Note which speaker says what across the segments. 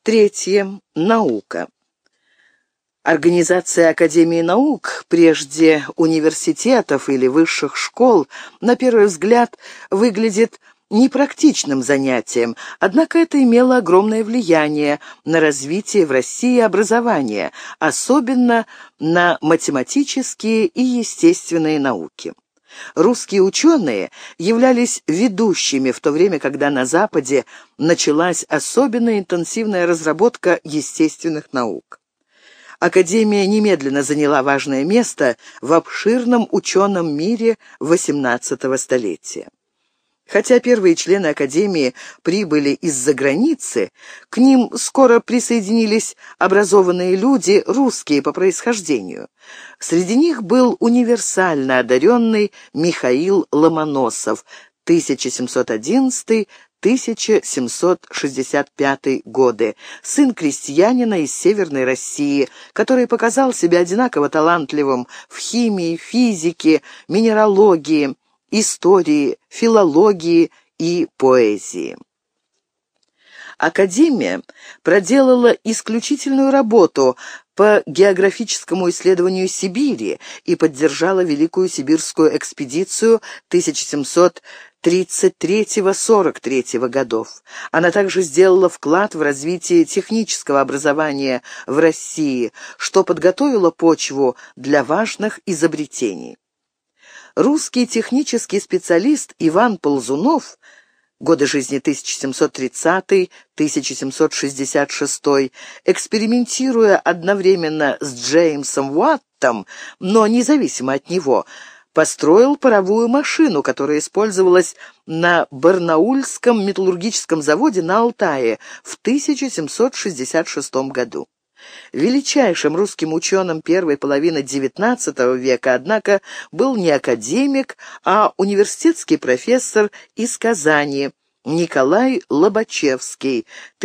Speaker 1: Третье. Наука. Организация Академии наук, прежде университетов или высших школ, на первый взгляд, выглядит непрактичным занятием, однако это имело огромное влияние на развитие в России образования, особенно на математические и естественные науки. Русские ученые являлись ведущими в то время, когда на Западе началась особенно интенсивная разработка естественных наук. Академия немедленно заняла важное место в обширном ученом мире XVIII столетия. Хотя первые члены Академии прибыли из-за границы, к ним скоро присоединились образованные люди, русские по происхождению. Среди них был универсально одаренный Михаил Ломоносов, 1711-1765 годы, сын крестьянина из Северной России, который показал себя одинаково талантливым в химии, физике, минералогии, истории, филологии и поэзии. Академия проделала исключительную работу по географическому исследованию Сибири и поддержала Великую Сибирскую экспедицию 1733-43 годов. Она также сделала вклад в развитие технического образования в России, что подготовило почву для важных изобретений. Русский технический специалист Иван Ползунов, годы жизни 1730-1766, экспериментируя одновременно с Джеймсом Уаттом, но независимо от него, построил паровую машину, которая использовалась на Барнаульском металлургическом заводе на Алтае в 1766 году. Величайшим русским ученым первой половины XIX века, однако, был не академик, а университетский профессор из Казани Николай Лобачевский,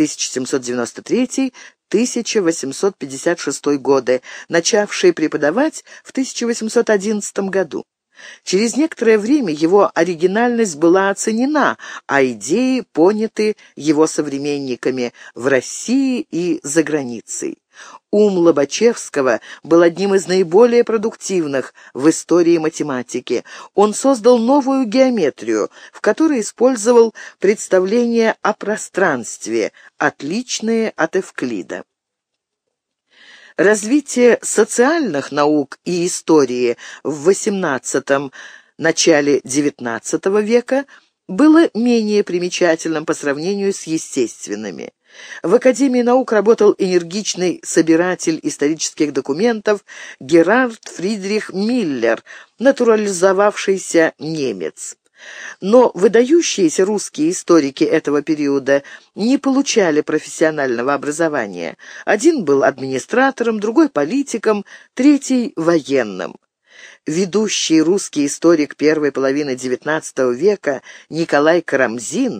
Speaker 1: 1793-1856 годы, начавший преподавать в 1811 году. Через некоторое время его оригинальность была оценена, а идеи поняты его современниками в России и за границей. Ум Лобачевского был одним из наиболее продуктивных в истории математики. Он создал новую геометрию, в которой использовал представления о пространстве, отличные от Эвклида. Развитие социальных наук и истории в XVIII – начале XIX века было менее примечательным по сравнению с естественными. В Академии наук работал энергичный собиратель исторических документов Герард Фридрих Миллер, натурализовавшийся немец. Но выдающиеся русские историки этого периода не получали профессионального образования. Один был администратором, другой – политиком, третий – военным. Ведущий русский историк первой половины XIX века Николай Карамзин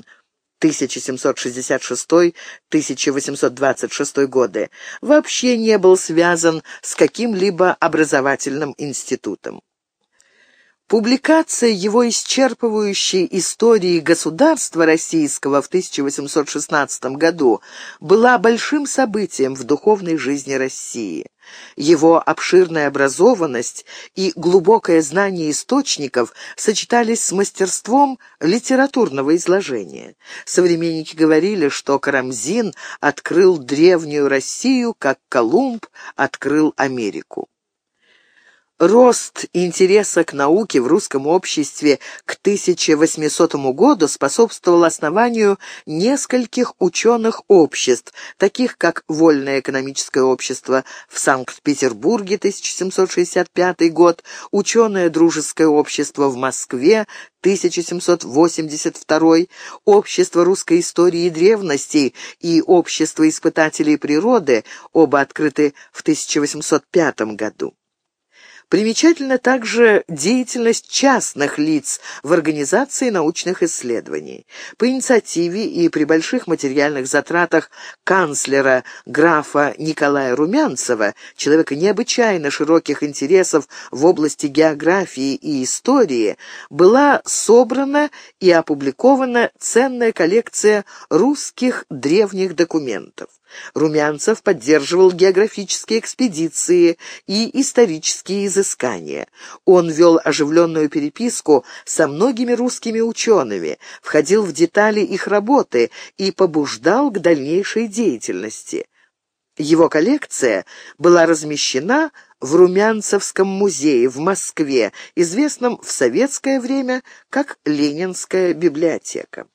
Speaker 1: 1766-1826 годы вообще не был связан с каким-либо образовательным институтом. Публикация его исчерпывающей истории государства российского в 1816 году была большим событием в духовной жизни России. Его обширная образованность и глубокое знание источников сочетались с мастерством литературного изложения. Современники говорили, что Карамзин открыл древнюю Россию, как Колумб открыл Америку. Рост интереса к науке в русском обществе к 1800 году способствовал основанию нескольких ученых обществ, таких как Вольное экономическое общество в Санкт-Петербурге 1765 год, Ученое дружеское общество в Москве 1782, Общество русской истории и древностей и Общество испытателей природы, оба открыты в 1805 году. Примечательна также деятельность частных лиц в организации научных исследований. По инициативе и при больших материальных затратах канцлера графа Николая Румянцева, человека необычайно широких интересов в области географии и истории, была собрана и опубликована ценная коллекция русских древних документов. Румянцев поддерживал географические экспедиции и исторические изыскания. Он вел оживленную переписку со многими русскими учеными, входил в детали их работы и побуждал к дальнейшей деятельности. Его коллекция была размещена в Румянцевском музее в Москве, известном в советское время как Ленинская библиотека.